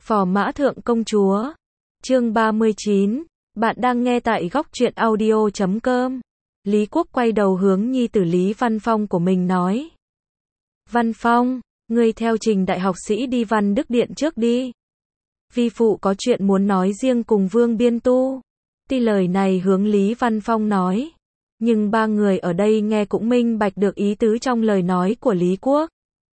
Phò mã thượng công chúa. Chương 39. Bạn đang nghe tại góc truyện audio.com. Lý Quốc quay đầu hướng nhi tử Lý Văn Phong của mình nói. Văn Phong, ngươi theo Trình đại học sĩ đi Văn Đức Điện trước đi. Vi phụ có chuyện muốn nói riêng cùng Vương Biên Tu. Tuy lời này hướng Lý Văn Phong nói, nhưng ba người ở đây nghe cũng minh bạch được ý tứ trong lời nói của Lý Quốc.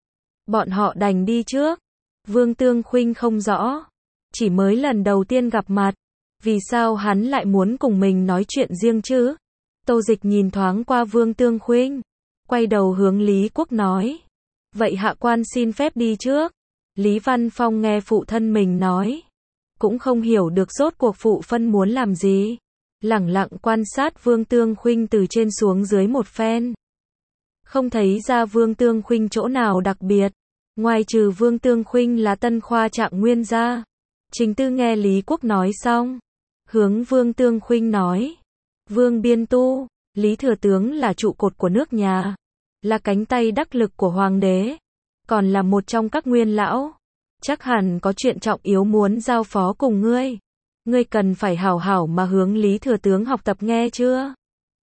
Bọn họ đành đi trước. Vương Tương Khuynh không rõ, chỉ mới lần đầu tiên gặp mặt, vì sao hắn lại muốn cùng mình nói chuyện riêng chứ? Tô Dịch nhìn thoáng qua Vương Tương Khuynh, quay đầu hướng Lý Quốc nói, vậy hạ quan xin phép đi trước. Lý Văn Phong nghe phụ thân mình nói, cũng không hiểu được rốt cuộc phụ phân muốn làm gì, lẳng lặng quan sát Vương Tương Khuynh từ trên xuống dưới một phen. Không thấy ra Vương Tương Khuynh chỗ nào đặc biệt, ngoài trừ Vương Tương Khuynh là tân khoa Trạng Nguyên ra. Trình Tư nghe Lý Quốc nói xong, hướng Vương Tương Khuynh nói, Vương Biên Tu, Lý Thừa Tướng là trụ cột của nước nhà, là cánh tay đắc lực của Hoàng đế, còn là một trong các nguyên lão, chắc hẳn có chuyện trọng yếu muốn giao phó cùng ngươi. Ngươi cần phải hảo hảo mà hướng Lý Thừa Tướng học tập nghe chưa?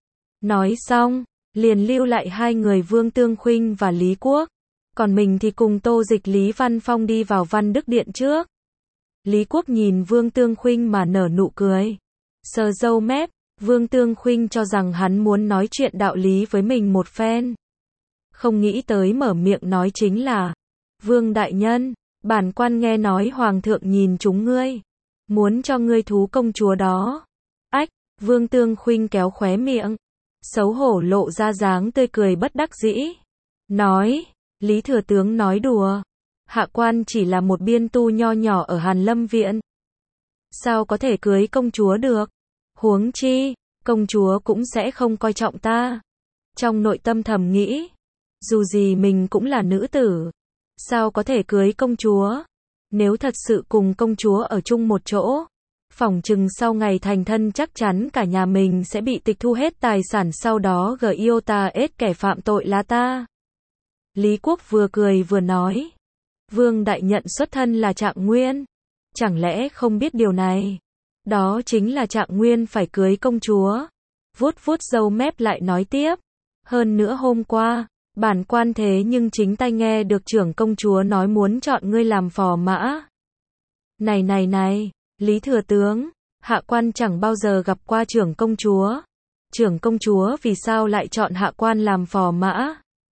Nói xong, liền lưu lại hai người Vương Tương Khuynh và Lý Quốc, còn mình thì cùng Tô Dịch Lý Văn Phong đi vào Văn Đức Điện trước. Lý Quốc nhìn Vương Tương Khuynh mà nở nụ cười, sờ râu mép. Vương Tương Khuynh cho rằng hắn muốn nói chuyện đạo lý với mình một phen, không nghĩ tới mở miệng nói chính là, Vương đại nhân, bản quan nghe nói Hoàng thượng nhìn chúng ngươi, muốn cho ngươi thú công chúa đó. Ách, Vương Tương Khuynh kéo khóe miệng, xấu hổ lộ ra dáng tươi cười bất đắc dĩ, nói, Lý Thừa Tướng nói đùa, hạ quan chỉ là một biên tu nho nhỏ ở Hàn Lâm Viện, sao có thể cưới công chúa được, huống chi, công chúa cũng sẽ không coi trọng ta. Trong nội tâm thầm nghĩ, dù gì mình cũng là nữ tử, sao có thể cưới công chúa, nếu thật sự cùng công chúa ở chung một chỗ, phỏng chừng sau ngày thành thân chắc chắn cả nhà mình sẽ bị tịch thu hết tài sản, sau đó GIOTA kẻ phạm tội là ta. Lý Quốc vừa cười vừa nói, Vương đại nhận xuất thân là Trạng Nguyên, chẳng lẽ không biết điều này? Đó chính là Trạng Nguyên phải cưới công chúa. Vuốt vuốt râu mép lại nói tiếp, hơn nữa hôm qua, bản quan thế nhưng chính tai nghe được trưởng công chúa nói muốn chọn ngươi làm phò mã. Này, Lý Thừa Tướng, hạ quan chẳng bao giờ gặp qua trưởng công chúa. Trưởng công chúa vì sao lại chọn hạ quan làm phò mã?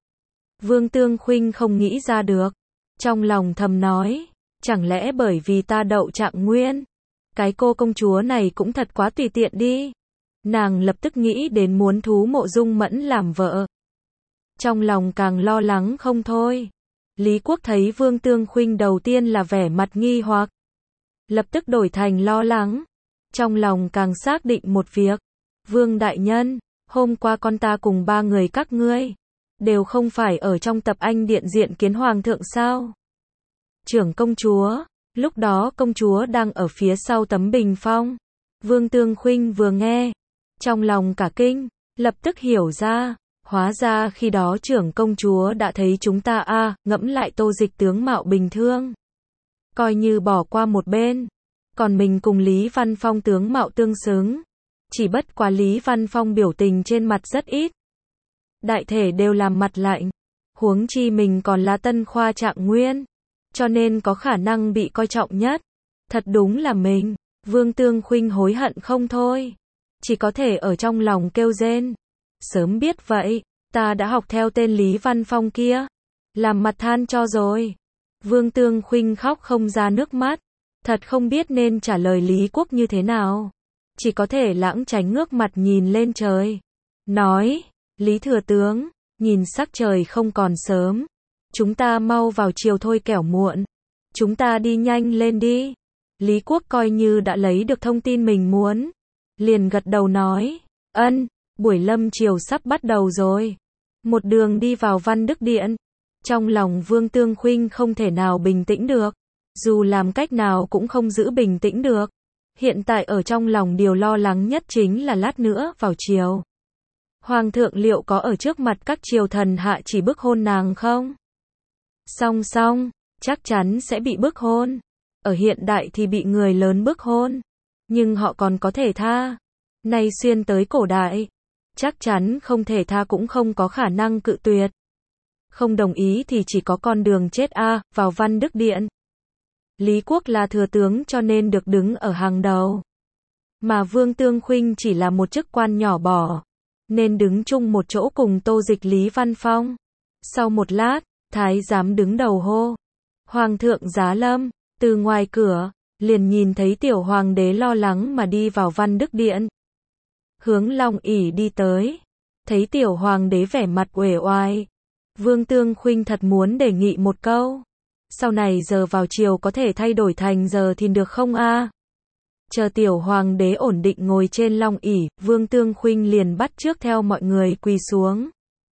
Vương Tương Khuynh không nghĩ ra được, trong lòng thầm nói, chẳng lẽ bởi vì ta đậu Trạng Nguyên? Cái cô công chúa này cũng thật quá tùy tiện đi. Nàng lập tức nghĩ đến muốn thú Mộ Dung Mẫn làm vợ. Trong lòng càng lo lắng không thôi. Lý Quốc thấy Vương Tương Khuynh đầu tiên là vẻ mặt nghi hoặc, lập tức đổi thành lo lắng. Trong lòng càng xác định một việc. Vương đại nhân, hôm qua con ta cùng ba người các ngươi, đều không phải ở trong tập Anh Điện diện kiến Hoàng thượng sao? Trưởng công chúa, lúc đó công chúa đang ở phía sau tấm bình phong. Vương Tương Khuynh vừa nghe, trong lòng cả kinh, lập tức hiểu ra, hóa ra khi đó trưởng công chúa đã thấy chúng ta ngẫm lại Tô Dịch tướng mạo bình thường, coi như bỏ qua một bên, còn mình cùng Lý Văn Phong tướng mạo tương xứng, chỉ bất quá Lý Văn Phong biểu tình trên mặt rất ít, đại thể đều làm mặt lạnh, huống chi mình còn là tân khoa Trạng Nguyên, cho nên có khả năng bị coi trọng nhất. Thật đúng là mình. Vương Tương Khuynh hối hận không thôi, chỉ có thể ở trong lòng kêu rên. Sớm biết vậy, ta đã học theo tên Lý Văn Phong kia, làm mặt than cho rồi. Vương Tương Khuynh khóc không ra nước mắt, thật không biết nên trả lời Lý Quốc như thế nào, chỉ có thể lãng tránh ngước mặt nhìn lên trời, nói, Lý Thừa Tướng, nhìn sắc trời không còn sớm, chúng ta mau vào chiều thôi kẻo muộn, chúng ta đi nhanh lên đi. Lý Quốc coi như đã lấy được thông tin mình muốn, liền gật đầu nói, ân, buổi lâm chiều sắp bắt đầu rồi. Một đường đi vào Văn Đức Điện, trong lòng Vương Tương Khuynh không thể nào bình tĩnh được, dù làm cách nào cũng không giữ bình tĩnh được. Hiện tại ở trong lòng điều lo lắng nhất chính là lát nữa vào chiều, Hoàng thượng liệu có ở trước mặt các triều thần hạ chỉ bức hôn nàng không? Song, chắc chắn sẽ bị bức hôn. ở hiện đại thì bị người lớn bức hôn, nhưng họ còn có thể tha. Nay xuyên tới cổ đại, chắc chắn không thể tha cũng không có khả năng cự tuyệt. Không đồng ý thì chỉ có con đường chết vào Văn Đức Điện. Lý Quốc là thừa tướng cho nên được đứng ở hàng đầu. Mà Vương Tương Khuynh chỉ là một chức quan nhỏ bỏ, nên đứng chung một chỗ cùng Tô Dịch Lý Văn Phong. Sau một lát, thái giám đứng đầu hô: "Hoàng thượng giá lâm." Từ ngoài cửa, liền nhìn thấy tiểu hoàng đế lo lắng mà đi vào Văn Đức Điện. Hướng Long ỷ đi tới, thấy tiểu hoàng đế vẻ mặt uể oải. Vương Tương Khuynh thật muốn đề nghị một câu. Sau này giờ vào chiều có thể thay đổi thành giờ thìn được không a? Chờ tiểu hoàng đế ổn định ngồi trên long ỷ, Vương Tương Khuynh liền bắt chước theo mọi người quỳ xuống.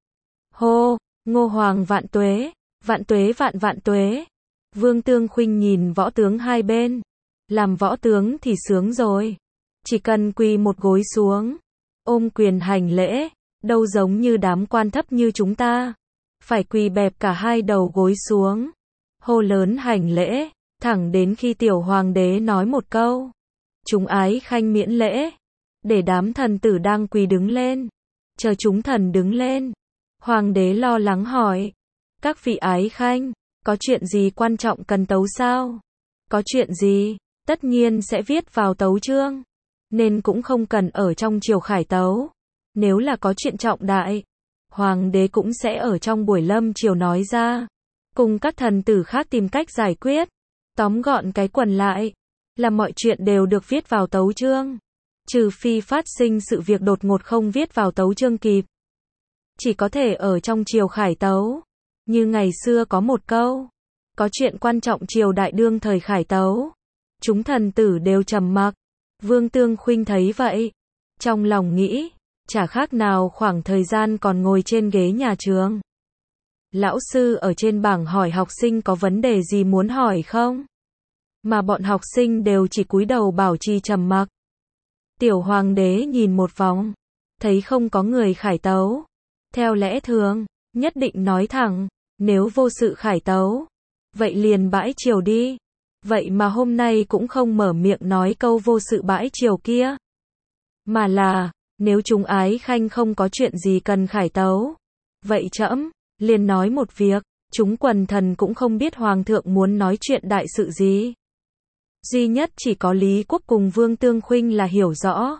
Hô, Ngô Hoàng vạn tuế, vạn tuế vạn vạn tuế. Vương Tương Khuynh nhìn võ tướng hai bên. Làm võ tướng thì sướng rồi. Chỉ cần quỳ một gối xuống, ôm quyền hành lễ, đâu giống như đám quan thấp như chúng ta. Phải quỳ bẹp cả hai đầu gối xuống, hô lớn hành lễ, thẳng đến khi tiểu hoàng đế nói một câu: "Chúng ái khanh miễn lễ." Để đám thần tử đang quỳ đứng lên. Chờ chúng thần đứng lên, hoàng đế lo lắng hỏi: "Các vị ái khanh, có chuyện gì quan trọng cần tấu sao?" "Có chuyện gì, tất nhiên sẽ viết vào tấu chương, nên cũng không cần ở trong triều khải tấu. Nếu là có chuyện trọng đại, hoàng đế cũng sẽ ở trong buổi lâm triều nói ra, cùng các thần tử khác tìm cách giải quyết. Tóm gọn cái quần lại, là mọi chuyện đều được viết vào tấu chương, trừ phi phát sinh sự việc đột ngột không viết vào tấu chương kịp, chỉ có thể ở trong triều khải tấu. Như ngày xưa có một câu, có chuyện quan trọng triều đại đương thời khải tấu." Chúng thần tử đều trầm mặc. Vương Tương Khuynh thấy vậy, trong lòng nghĩ, chả khác nào khoảng thời gian còn ngồi trên ghế nhà trường. Lão sư ở trên bảng hỏi học sinh có vấn đề gì muốn hỏi không? Mà bọn học sinh đều chỉ cúi đầu bảo trì trầm mặc. Tiểu hoàng đế nhìn một vòng, thấy không có người khải tấu. Theo lẽ thường, nhất định nói thẳng, nếu vô sự khải tấu, vậy liền bãi triều đi. Vậy mà hôm nay cũng không mở miệng nói câu vô sự bãi triều kia. Mà là, nếu chúng ái khanh không có chuyện gì cần khải tấu, vậy trẫm liền nói một việc, chúng quần thần cũng không biết hoàng thượng muốn nói chuyện đại sự gì. Duy nhất chỉ có Lý Quốc cùng Vương Tương Khuynh là hiểu rõ.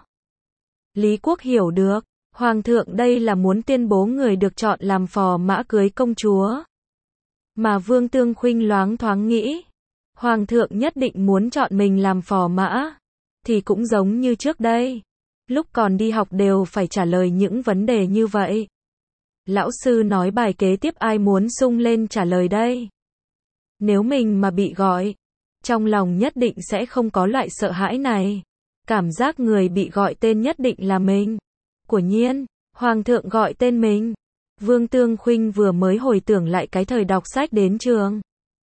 Lý Quốc hiểu được, hoàng thượng đây là muốn tuyên bố người được chọn làm phò mã cưới công chúa. Mà Vương Tương Khuynh loáng thoáng nghĩ, hoàng thượng nhất định muốn chọn mình làm phò mã, thì cũng giống như trước đây, lúc còn đi học đều phải trả lời những vấn đề như vậy. Lão sư nói bài kế tiếp ai muốn sung lên trả lời đây? Nếu mình mà bị gọi, trong lòng nhất định sẽ không có loại sợ hãi này. Cảm giác người bị gọi tên nhất định là mình. Quả nhiên, hoàng thượng gọi tên mình. Vương Tương Khuynh vừa mới hồi tưởng lại cái thời đọc sách đến trường,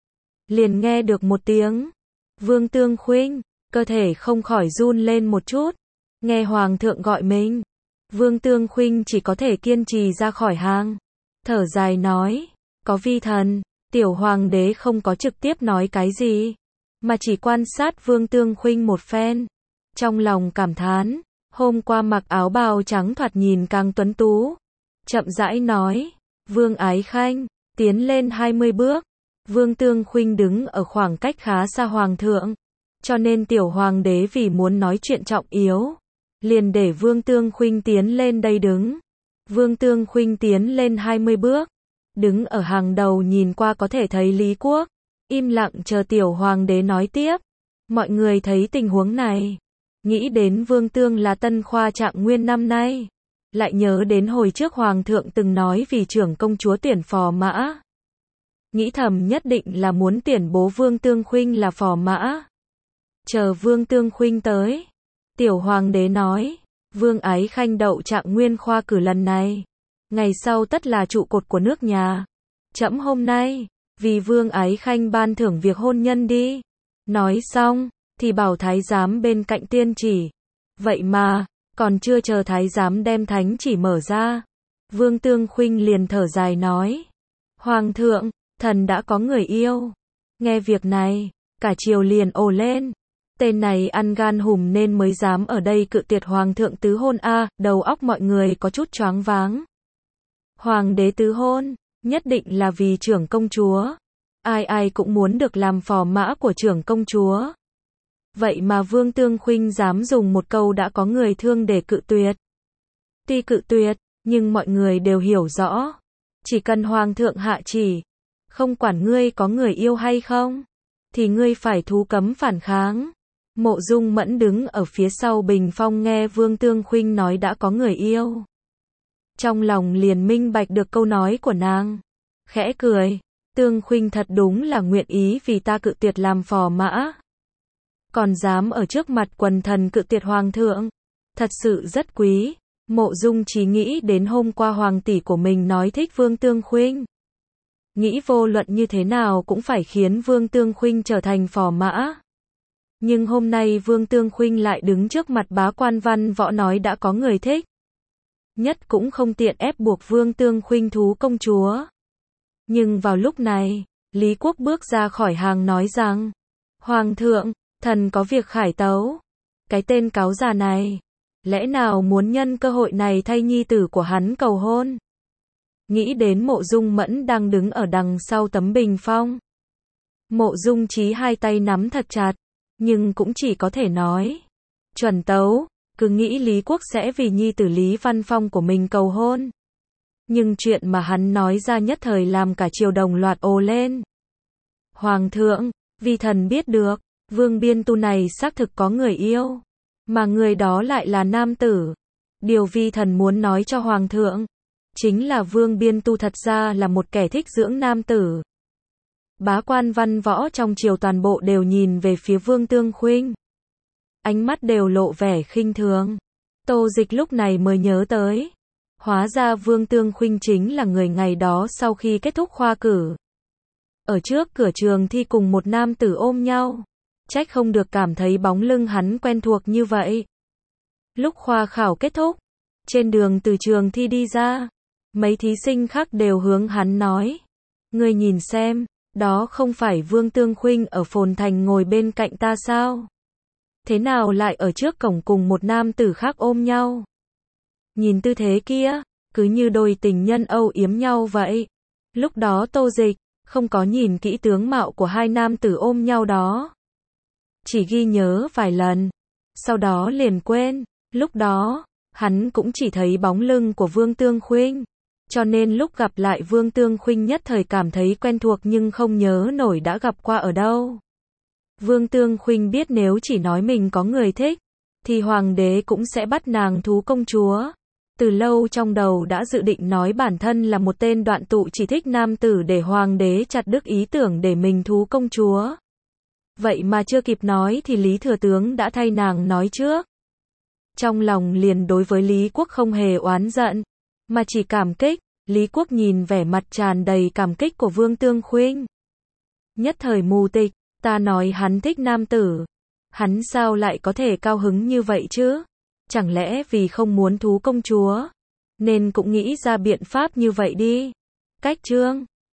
liền nghe được một tiếng Vương Tương Khuynh, cơ thể không khỏi run lên một chút. Nghe hoàng thượng gọi mình, Vương Tương Khuynh chỉ có thể kiên trì ra khỏi hàng, thở dài nói: "Có vi thần." Tiểu hoàng đế không có trực tiếp nói cái gì, mà chỉ quan sát Vương Tương Khuynh một phen, trong lòng cảm thán, hôm qua mặc áo bào trắng thoạt nhìn càng tuấn tú. Chậm rãi nói: "Vương ái khanh, tiến lên 20 bước." Vương Tương Khuynh đứng ở khoảng cách khá xa hoàng thượng, cho nên tiểu hoàng đế vì muốn nói chuyện trọng yếu, liền để Vương Tương Khuynh tiến lên đây đứng. Vương Tương Khuynh tiến lên 20 bước, đứng ở hàng đầu nhìn qua có thể thấy Lý Quốc, im lặng chờ tiểu hoàng đế nói tiếp. Mọi người thấy tình huống này, nghĩ đến Vương Tương là tân khoa trạng nguyên năm nay, lại nhớ đến hồi trước hoàng thượng từng nói vì trưởng công chúa tuyển phò mã. Nghĩ thầm nhất định là muốn tuyển bố Vương Tương Khuynh là phò mã. Chờ Vương Tương Khuynh tới, tiểu hoàng đế nói: "Vương ái khanh đậu trạng nguyên khoa cử lần này, ngày sau tất là trụ cột của nước nhà. Trẫm hôm nay, vì Vương ái khanh ban thưởng việc hôn nhân đi." Nói xong, thì bảo thái giám bên cạnh tiên chỉ. Vậy mà, còn chưa chờ thái giám đem thánh chỉ mở ra, Vương Tương Khuynh liền thở dài nói: "Hoàng thượng, thần đã có người yêu." Nghe việc này, Cả triều liền ồ lên. Tên này ăn gan hùm nên mới dám ở đây cự tuyệt hoàng thượng tứ hôn a, đầu óc mọi người có chút choáng váng. Hoàng đế tứ hôn, nhất định là vì trưởng công chúa. Ai ai cũng muốn được làm phò mã của trưởng công chúa. Vậy mà Vương Tương Khuynh dám dùng một câu đã có người thương để cự tuyệt. Tuy cự tuyệt, nhưng mọi người đều hiểu rõ. Chỉ cần hoàng thượng hạ chỉ, không quản ngươi có người yêu hay không, thì ngươi phải thú cấm phản kháng. Mộ Dung Mẫn đứng ở phía sau bình phong nghe Vương Tương Khuynh nói đã có người yêu. Trong lòng liền minh bạch được câu nói của nàng. Khẽ cười, Tương Khuynh thật đúng là nguyện ý vì ta cự tuyệt làm phò mã. Còn dám ở trước mặt quần thần cự tuyệt hoàng thượng. Thật sự rất quý. Mộ Dung chỉ nghĩ đến hôm qua hoàng tỷ của mình nói thích Vương Tương Khuynh. Nghĩ vô luận như thế nào cũng phải khiến Vương Tương Khuynh trở thành phò mã. Nhưng hôm nay Vương Tương Khuynh lại đứng trước mặt bá quan văn võ nói đã có người thích. Nhất cũng không tiện ép buộc Vương Tương Khuynh thú công chúa. Nhưng vào lúc này, Lý Quốc bước ra khỏi hàng nói rằng, Hoàng thượng, thần có việc khải tấu. Cái tên cáo già này, lẽ nào muốn nhân cơ hội này thay nhi tử của hắn cầu hôn? Nghĩ đến Mộ Dung Mẫn đang đứng ở đằng sau tấm bình phong. Mộ Dung Chí hai tay nắm thật chặt, nhưng cũng chỉ có thể nói, chuẩn tấu, cứ nghĩ Lý Quốc sẽ vì nhi tử Lý Văn Phong của mình cầu hôn. Nhưng chuyện mà hắn nói ra nhất thời làm cả triều đồng loạt ồ lên. Hoàng thượng, vì thần biết được, Vương Biên Tu này xác thực có người yêu, mà người đó lại là nam tử. Điều vi thần muốn nói cho Hoàng thượng, chính là Vương Biên Tu thật ra là một kẻ thích dưỡng nam tử. Bá quan văn võ trong triều toàn bộ đều nhìn về phía Vương Tương Khuynh. Ánh mắt đều lộ vẻ khinh thường. Tô Dịch lúc này mới nhớ tới. Hóa ra Vương Tương Khuynh chính là người ngày đó sau khi kết thúc khoa cử. Ở trước cửa trường thi cùng một nam tử ôm nhau. Trách không được cảm thấy bóng lưng hắn quen thuộc như vậy. Lúc khoa khảo kết thúc, trên đường từ trường thi đi ra, mấy thí sinh khác đều hướng hắn nói. Ngươi nhìn xem, đó không phải Vương Tương Khuynh ở Phồn Thành ngồi bên cạnh ta sao? Thế nào lại ở trước cổng cùng một nam tử khác ôm nhau? Nhìn tư thế kia, cứ như đôi tình nhân âu yếm nhau vậy. Lúc đó Tô Dịch không có nhìn kỹ tướng mạo của hai nam tử ôm nhau đó. Chỉ ghi nhớ vài lần, sau đó liền quên. Lúc đó, hắn cũng chỉ thấy bóng lưng của Vương Tương Khuynh. Cho nên lúc gặp lại Vương Tương Khuynh nhất thời cảm thấy quen thuộc nhưng không nhớ nổi đã gặp qua ở đâu. Vương Tương Khuynh biết nếu chỉ nói mình có người thích, thì hoàng đế cũng sẽ bắt nàng thú công chúa. Từ lâu trong đầu đã dự định nói bản thân là một tên đoạn tụ chỉ thích nam tử để hoàng đế chặt đứt ý tưởng để mình thú công chúa. Vậy mà chưa kịp nói thì Lý Thừa Tướng đã thay nàng nói trước. Trong lòng liền đối với Lý Quốc không hề oán giận, mà chỉ cảm kích. Lý Quốc nhìn vẻ mặt tràn đầy cảm kích của Vương Tương Khuynh. Nhất thời mù tịch, ta nói hắn thích nam tử. Hắn sao lại có thể cao hứng như vậy chứ? Chẳng lẽ vì không muốn thú công chúa, nên cũng nghĩ ra biện pháp như vậy đi. Cách chương